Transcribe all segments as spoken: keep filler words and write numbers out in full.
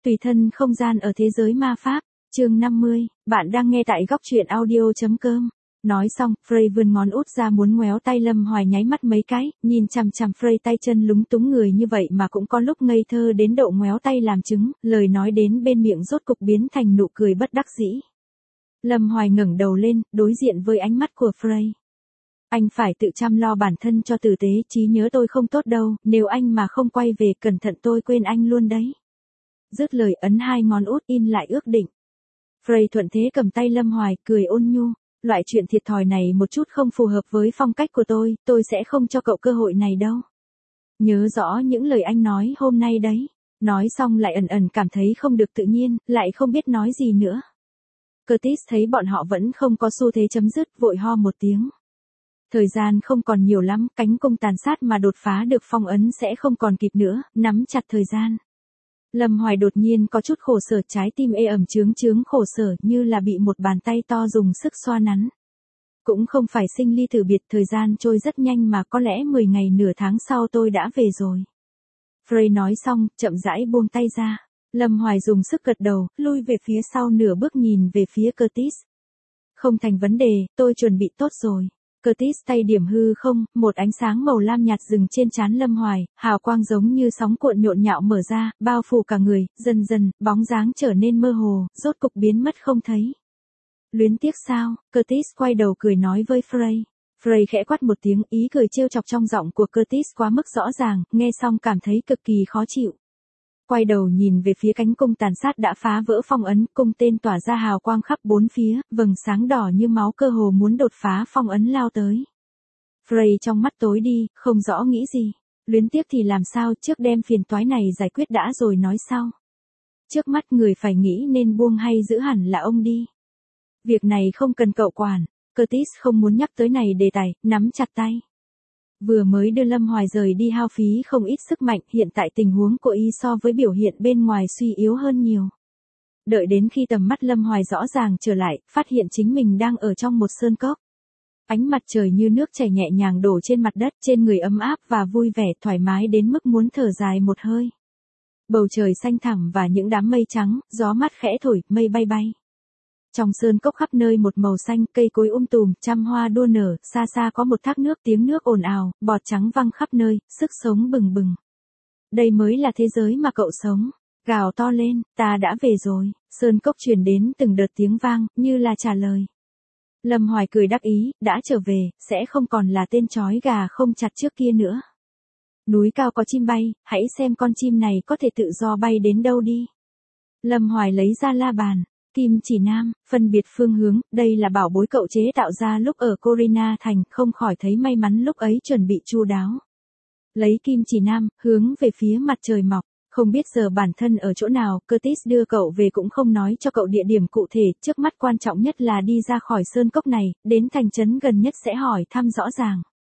Tùy thân không gian ở thế giới ma pháp, chương năm mươi, bạn đang nghe tại góc truyện audio.com. Nói xong, Frey vươn ngón út ra muốn ngoéo tay Lâm Hoài nháy mắt mấy cái, nhìn chằm chằm Frey tay chân lúng túng người như vậy mà cũng có lúc ngây thơ đến độ ngoéo tay làm chứng, lời nói đến bên miệng rốt cục biến thành nụ cười bất đắc dĩ. Lâm Hoài ngẩng đầu lên, đối diện với ánh mắt của Frey. Anh phải tự chăm lo bản thân cho tử tế, trí nhớ tôi không tốt đâu, nếu anh mà không quay về cẩn thận tôi quên anh luôn đấy. Dứt lời ấn hai ngón út in lại ước định. Frey thuận thế cầm tay Lâm Hoài, cười ôn nhu. Loại chuyện thiệt thòi này một chút không phù hợp với phong cách của tôi, tôi sẽ không cho cậu cơ hội này đâu. Nhớ rõ những lời anh nói hôm nay đấy. Nói xong lại ẩn ẩn cảm thấy không được tự nhiên, lại không biết nói gì nữa. Curtis thấy bọn họ vẫn không có xu thế chấm dứt, vội ho một tiếng. Thời gian không còn nhiều lắm, cánh cung tàn sát mà đột phá được phong ấn sẽ không còn kịp nữa, nắm chặt thời gian. Lâm Hoài đột nhiên có chút khổ sở, trái tim ê ẩm chướng chướng khổ sở như là bị một bàn tay to dùng sức xoa nắn. Cũng không phải sinh ly tử biệt, thời gian trôi rất nhanh mà có lẽ mười ngày nửa tháng sau tôi đã về rồi. Frey nói xong, chậm rãi buông tay ra. Lâm Hoài dùng sức gật đầu, lui về phía sau nửa bước nhìn về phía Curtis. Không thành vấn đề, tôi chuẩn bị tốt rồi. Curtis tay điểm hư không, một ánh sáng màu lam nhạt dừng trên trán Lâm Hoài, hào quang giống như sóng cuộn nhộn nhạo mở ra, bao phủ cả người, dần dần, bóng dáng trở nên mơ hồ, rốt cục biến mất không thấy. Luyến tiếc sao? Curtis quay đầu cười nói với Frey. Frey khẽ quát một tiếng, ý cười trêu chọc trong giọng của Curtis quá mức rõ ràng, nghe xong cảm thấy cực kỳ khó chịu. Quay đầu nhìn về phía cánh cung tàn sát đã phá vỡ phong ấn, cung tên tỏa ra hào quang khắp bốn phía, vầng sáng đỏ như máu cơ hồ muốn đột phá phong ấn lao tới. Frey trong mắt tối đi, không rõ nghĩ gì. Luyến tiếc thì làm sao, trước đem phiền toái này giải quyết đã rồi nói sau. Trước mắt người phải nghĩ nên buông hay giữ hẳn là ông đi. Việc này không cần cậu quản. Curtis không muốn nhắc tới này đề tài, nắm chặt tay. Vừa mới đưa Lâm Hoài rời đi hao phí không ít sức mạnh, hiện tại tình huống của y so với biểu hiện bên ngoài suy yếu hơn nhiều. Đợi đến khi tầm mắt Lâm Hoài rõ ràng trở lại, phát hiện chính mình đang ở trong một sơn cốc. Ánh mặt trời như nước chảy nhẹ nhàng đổ trên mặt đất, trên người ấm áp và vui vẻ, thoải mái đến mức muốn thở dài một hơi. Bầu trời xanh thẳm và những đám mây trắng, gió mát khẽ thổi, mây bay bay. Trong sơn cốc khắp nơi một màu xanh, cây cối um tùm, trăm hoa đua nở, xa xa có một thác nước, tiếng nước ồn ào, bọt trắng văng khắp nơi, sức sống bừng bừng. Đây mới là thế giới mà cậu sống. Gào to lên, ta đã về rồi. Sơn cốc truyền đến từng đợt tiếng vang, như là trả lời. Lâm Hoài cười đắc ý, đã trở về, sẽ không còn là tên chói gà không chặt trước kia nữa. Núi cao có chim bay, hãy xem con chim này có thể tự do bay đến đâu đi. Lâm Hoài lấy ra la bàn. Kim chỉ nam, phân biệt phương hướng, đây là bảo bối cậu chế tạo ra lúc ở Corina Thành, không khỏi thấy may mắn lúc ấy chuẩn bị chu đáo. Lấy kim chỉ nam, hướng về phía mặt trời mọc, không biết giờ bản thân ở chỗ nào, Curtis đưa cậu về cũng không nói cho cậu địa điểm cụ thể, trước mắt quan trọng nhất là đi ra khỏi sơn cốc này, đến thành trấn gần nhất sẽ hỏi thăm rõ ràng.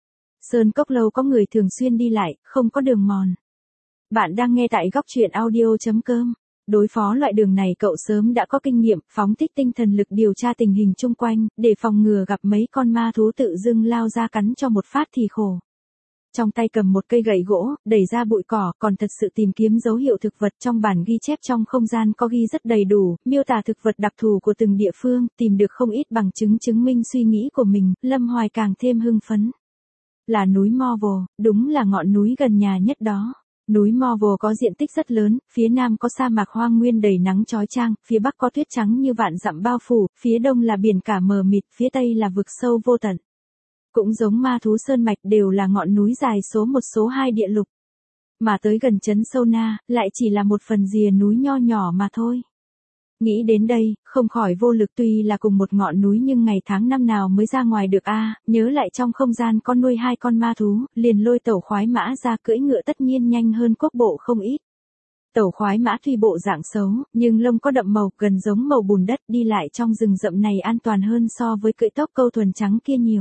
Sơn cốc lâu có người thường xuyên đi lại, không có đường mòn. Bạn đang nghe tại góc truyện audio.com. Đối phó loại đường này cậu sớm đã có kinh nghiệm, phóng thích tinh thần lực điều tra tình hình chung quanh, để phòng ngừa gặp mấy con ma thú tự dưng lao ra cắn cho một phát thì khổ. Trong tay cầm một cây gậy gỗ, đẩy ra bụi cỏ, còn thật sự tìm kiếm dấu hiệu thực vật trong bản ghi chép trong không gian có ghi rất đầy đủ, miêu tả thực vật đặc thù của từng địa phương, tìm được không ít bằng chứng chứng minh suy nghĩ của mình, Lâm Hoài càng thêm hưng phấn. Là núi Morval, đúng là ngọn núi gần nhà nhất đó. Núi Morval có diện tích rất lớn, phía nam có sa mạc hoang nguyên đầy nắng chói chang, phía bắc có tuyết trắng như vạn dặm bao phủ, phía đông là biển cả mờ mịt, phía tây là vực sâu vô tận. Cũng giống ma thú sơn mạch đều là ngọn núi dài số một số hai địa lục. Mà tới gần trấn Sona, lại chỉ là một phần rìa núi nho nhỏ mà thôi. Nghĩ đến đây, không khỏi vô lực, tuy là cùng một ngọn núi nhưng ngày tháng năm nào mới ra ngoài được a, nhớ lại trong không gian con nuôi hai con ma thú, liền lôi tẩu khoái mã ra, cưỡi ngựa tất nhiên nhanh hơn quốc bộ không ít. Tẩu khoái mã tuy bộ dạng xấu, nhưng lông có đậm màu, gần giống màu bùn đất, đi lại trong rừng rậm này an toàn hơn so với cưỡi tốc câu thuần trắng kia nhiều.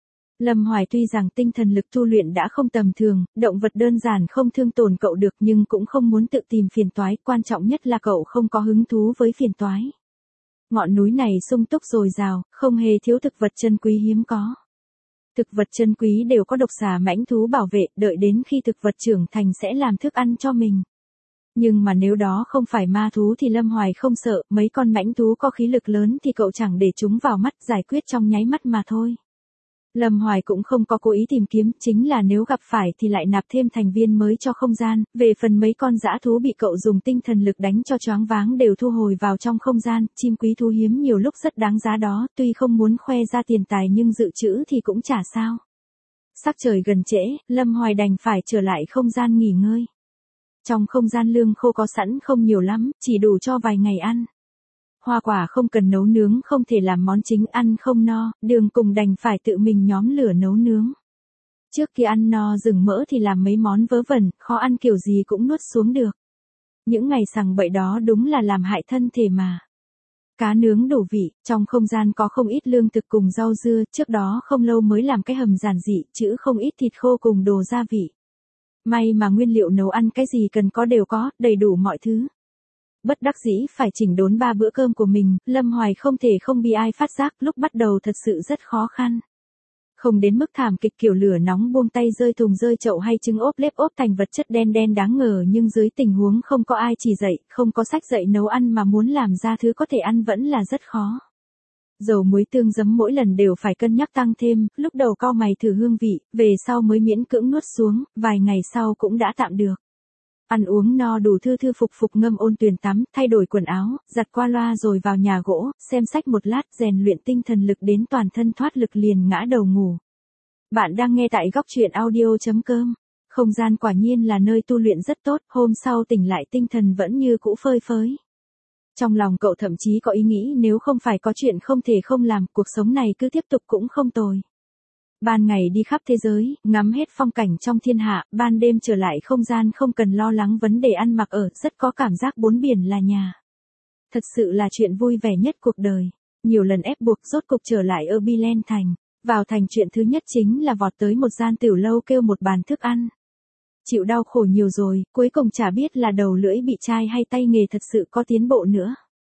Lâm Hoài tuy rằng tinh thần lực tu luyện đã không tầm thường, động vật đơn giản không thương tổn cậu được nhưng cũng không muốn tự tìm phiền toái, quan trọng nhất là cậu không có hứng thú với phiền toái. Ngọn núi này sung túc dồi dào, không hề thiếu thực vật chân quý hiếm có. Thực vật chân quý đều có độc xà mãnh thú bảo vệ, đợi đến khi thực vật trưởng thành sẽ làm thức ăn cho mình. Nhưng mà nếu đó không phải ma thú thì Lâm Hoài không sợ, mấy con mãnh thú có khí lực lớn thì cậu chẳng để chúng vào mắt, giải quyết trong nháy mắt mà thôi. Lâm Hoài cũng không có cố ý tìm kiếm, chính là nếu gặp phải thì lại nạp thêm thành viên mới cho không gian, về phần mấy con dã thú bị cậu dùng tinh thần lực đánh cho choáng váng đều thu hồi vào trong không gian, chim quý thú hiếm nhiều lúc rất đáng giá đó, tuy không muốn khoe ra tiền tài nhưng dự trữ thì cũng chả sao. Sắc trời gần trễ, Lâm Hoài đành phải trở lại không gian nghỉ ngơi. Trong không gian lương khô có sẵn không nhiều lắm, chỉ đủ cho vài ngày ăn. Hoa quả không cần nấu nướng, không thể làm món chính, ăn không no, Đường Cùng đành phải tự mình nhóm lửa nấu nướng. Trước khi ăn no rừng mỡ thì làm mấy món vớ vẩn, khó ăn kiểu gì cũng nuốt xuống được. Những ngày sằng bậy đó đúng là làm hại thân thể mà. Cá nướng đủ vị, trong không gian có không ít lương thực cùng rau dưa, trước đó không lâu mới làm cái hầm giản dị, chữ không ít thịt khô cùng đồ gia vị. May mà nguyên liệu nấu ăn cái gì cần có đều có, đầy đủ mọi thứ. Bất đắc dĩ phải chỉnh đốn ba bữa cơm của mình, Lâm Hoài không thể không bị ai phát giác, lúc bắt đầu thật sự rất khó khăn. Không đến mức thảm kịch kiểu lửa nóng buông tay rơi thùng rơi chậu hay trứng ốp lép ốp thành vật chất đen đen đáng ngờ, nhưng dưới tình huống không có ai chỉ dạy, không có sách dạy nấu ăn mà muốn làm ra thứ có thể ăn vẫn là rất khó. Dầu muối tương giấm mỗi lần đều phải cân nhắc tăng thêm, lúc đầu cau mày thử hương vị, về sau mới miễn cưỡng nuốt xuống, vài ngày sau cũng đã tạm được. Ăn uống no đủ thư thư phục phục ngâm ôn tuyền tắm, thay đổi quần áo, giặt qua loa rồi vào nhà gỗ, xem sách một lát, rèn luyện tinh thần lực đến toàn thân thoát lực liền ngã đầu ngủ. Bạn đang nghe tại góc truyện audio.com. Không gian quả nhiên là nơi tu luyện rất tốt, hôm sau tỉnh lại tinh thần vẫn như cũ phơi phới. Trong lòng cậu thậm chí có ý nghĩ nếu không phải có chuyện không thể không làm, cuộc sống này cứ tiếp tục cũng không tồi. Ban ngày đi khắp thế giới, ngắm hết phong cảnh trong thiên hạ, ban đêm trở lại không gian không cần lo lắng vấn đề ăn mặc ở, rất có cảm giác bốn biển là nhà. Thật sự là chuyện vui vẻ nhất cuộc đời. Nhiều lần ép buộc rốt cục trở lại Urbiland thành. Vào thành chuyện thứ nhất chính là vọt tới một gian tiểu lâu kêu một bàn thức ăn. Chịu đau khổ nhiều rồi, cuối cùng chả biết là đầu lưỡi bị chai hay tay nghề thật sự có tiến bộ nữa.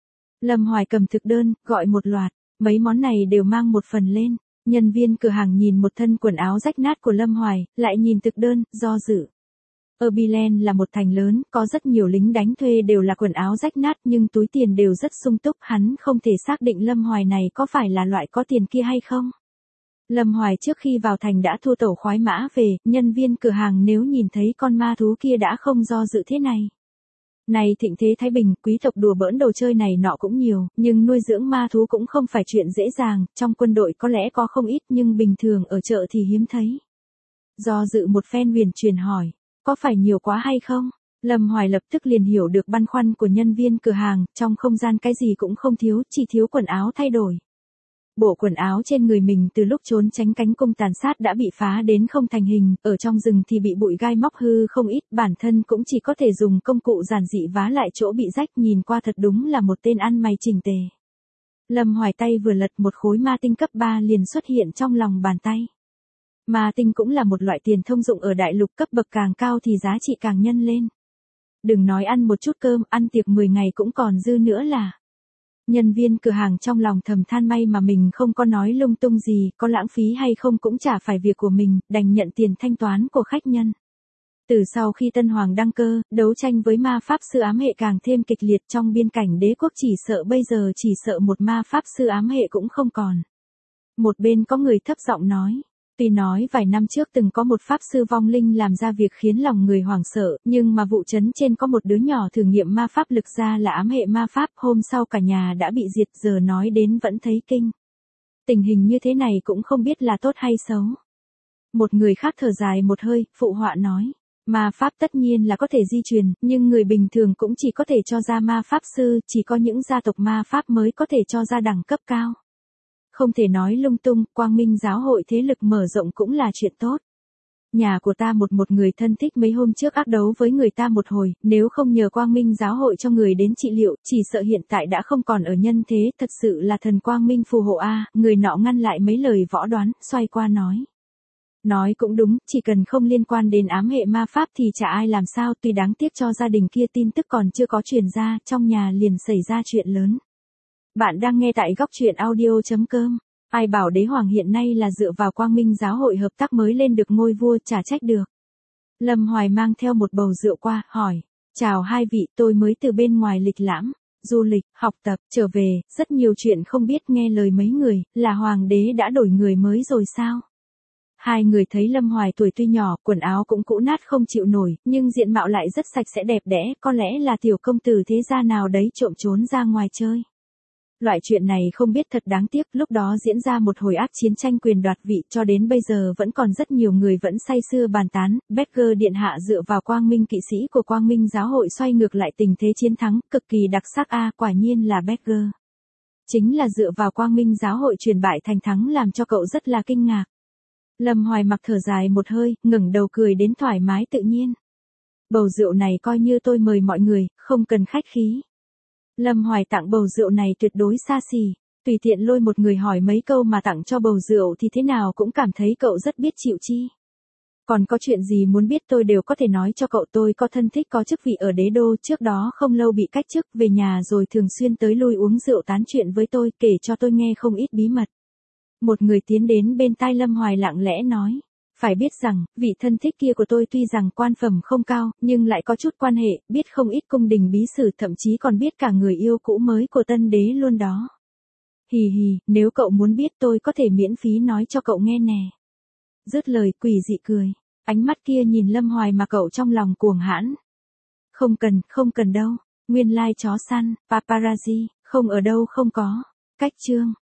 Lâm Hoài cầm thực đơn, gọi một loạt, mấy món này đều mang một phần lên. Nhân viên cửa hàng nhìn một thân quần áo rách nát của Lâm Hoài, lại nhìn thực đơn, do dự. Urbiland là một thành lớn, có rất nhiều lính đánh thuê đều là quần áo rách nát nhưng túi tiền đều rất sung túc, hắn không thể xác định Lâm Hoài này có phải là loại có tiền kia hay không. Lâm Hoài trước khi vào thành đã thua tẩu khoái mã về, nhân viên cửa hàng nếu nhìn thấy con ma thú kia đã không do dự thế này. Này thịnh thế Thái Bình, quý tộc đùa bỡn đồ chơi này nọ cũng nhiều, nhưng nuôi dưỡng ma thú cũng không phải chuyện dễ dàng, trong quân đội có lẽ có không ít nhưng bình thường ở chợ thì hiếm thấy. Do dự một phen huyền truyền hỏi, có phải nhiều quá hay không? Lâm Hoài lập tức liền hiểu được băn khoăn của nhân viên cửa hàng, trong không gian cái gì cũng không thiếu, chỉ thiếu quần áo thay đổi. Bộ quần áo trên người mình từ lúc trốn tránh cánh cung tàn sát đã bị phá đến không thành hình, ở trong rừng thì bị bụi gai móc hư không ít, bản thân cũng chỉ có thể dùng công cụ giản dị vá lại chỗ bị rách, nhìn qua thật đúng là một tên ăn mày chỉnh tề. Lâm Hoài tay vừa lật một khối ma tinh cấp ba liền xuất hiện trong lòng bàn tay. Ma tinh cũng là một loại tiền thông dụng ở đại lục, cấp bậc càng cao thì giá trị càng nhân lên. Đừng nói ăn một chút cơm, ăn tiệc mười ngày cũng còn dư nữa là. Nhân viên cửa hàng trong lòng thầm than may mà mình không có nói lung tung gì, có lãng phí hay không cũng chả phải việc của mình, đành nhận tiền thanh toán của khách nhân. Từ sau khi Tân Hoàng đăng cơ, đấu tranh với ma pháp sư ám hệ càng thêm kịch liệt, trong biên cảnh đế quốc chỉ sợ bây giờ chỉ sợ một ma pháp sư ám hệ cũng không còn. Một bên có người thấp giọng nói. Tuy nói vài năm trước từng có một pháp sư vong linh làm ra việc khiến lòng người hoảng sợ, nhưng mà vụ chấn trên có một đứa nhỏ thử nghiệm ma pháp lực ra là ám hệ ma pháp, hôm sau cả nhà đã bị diệt, giờ nói đến vẫn thấy kinh. Tình hình như thế này cũng không biết là tốt hay xấu. Một người khác thở dài một hơi, phụ họa nói, ma pháp tất nhiên là có thể di truyền, nhưng người bình thường cũng chỉ có thể cho ra ma pháp sư, chỉ có những gia tộc ma pháp mới có thể cho ra đẳng cấp cao. Không thể nói lung tung, Quang Minh giáo hội thế lực mở rộng cũng là chuyện tốt. Nhà của ta một một người thân thích mấy hôm trước ác đấu với người ta một hồi, nếu không nhờ Quang Minh giáo hội cho người đến trị liệu, chỉ sợ hiện tại đã không còn ở nhân thế, thật sự là thần Quang Minh phù hộ a. Người nọ ngăn lại mấy lời võ đoán, xoay qua nói. Nói cũng đúng, chỉ cần không liên quan đến ám hệ ma pháp thì chả ai làm sao, tuy đáng tiếc cho gia đình kia tin tức còn chưa có truyền ra, trong nhà liền xảy ra chuyện lớn. Bạn đang nghe tại góc truyện audio.com. Ai bảo đế hoàng hiện nay là dựa vào Quang Minh giáo hội hợp tác mới lên được ngôi vua, chả trách được. Lâm Hoài mang theo một bầu rượu qua, hỏi. Chào hai vị, tôi mới từ bên ngoài lịch lãm, du lịch, học tập, trở về, rất nhiều chuyện không biết nghe lời mấy người, là hoàng đế đã đổi người mới rồi sao? Hai người thấy Lâm Hoài tuổi tuy nhỏ, quần áo cũng cũ nát không chịu nổi, nhưng diện mạo lại rất sạch sẽ đẹp đẽ, có lẽ là tiểu công tử thế gia nào đấy trộm trốn ra ngoài chơi. Loại chuyện này không biết thật đáng tiếc, lúc đó diễn ra một hồi ác chiến tranh quyền đoạt vị, cho đến bây giờ vẫn còn rất nhiều người vẫn say sưa bàn tán, Becker điện hạ dựa vào quang minh kỵ sĩ của quang minh giáo hội xoay ngược lại tình thế chiến thắng, cực kỳ đặc sắc a, quả nhiên là Becker. Chính là dựa vào quang minh giáo hội truyền bại thành thắng làm cho cậu rất là kinh ngạc. Lâm Hoài mặc thở dài một hơi, ngẩng đầu cười đến thoải mái tự nhiên. Bầu rượu này coi như tôi mời mọi người, không cần khách khí. Lâm Hoài tặng bầu rượu này tuyệt đối xa xỉ, tùy tiện lôi một người hỏi mấy câu mà tặng cho bầu rượu thì thế nào cũng cảm thấy cậu rất biết chịu chi. Còn có chuyện gì muốn biết tôi đều có thể nói cho cậu, tôi có thân thích có chức vị ở đế đô, trước đó không lâu bị cách chức, về nhà rồi thường xuyên tới lui uống rượu tán chuyện với tôi, kể cho tôi nghe không ít bí mật. Một người tiến đến bên tai Lâm Hoài lặng lẽ nói. Phải biết rằng, vị thân thích kia của tôi tuy rằng quan phẩm không cao, nhưng lại có chút quan hệ, biết không ít cung đình bí sử, thậm chí còn biết cả người yêu cũ mới của tân đế luôn đó. Hì hì, nếu cậu muốn biết tôi có thể miễn phí nói cho cậu nghe nè. Dứt lời quỷ dị cười, ánh mắt kia nhìn Lâm Hoài mà cậu trong lòng cuồng hãn. Không cần, không cần đâu, nguyên lai chó săn, paparazzi, không ở đâu không có. Cách chương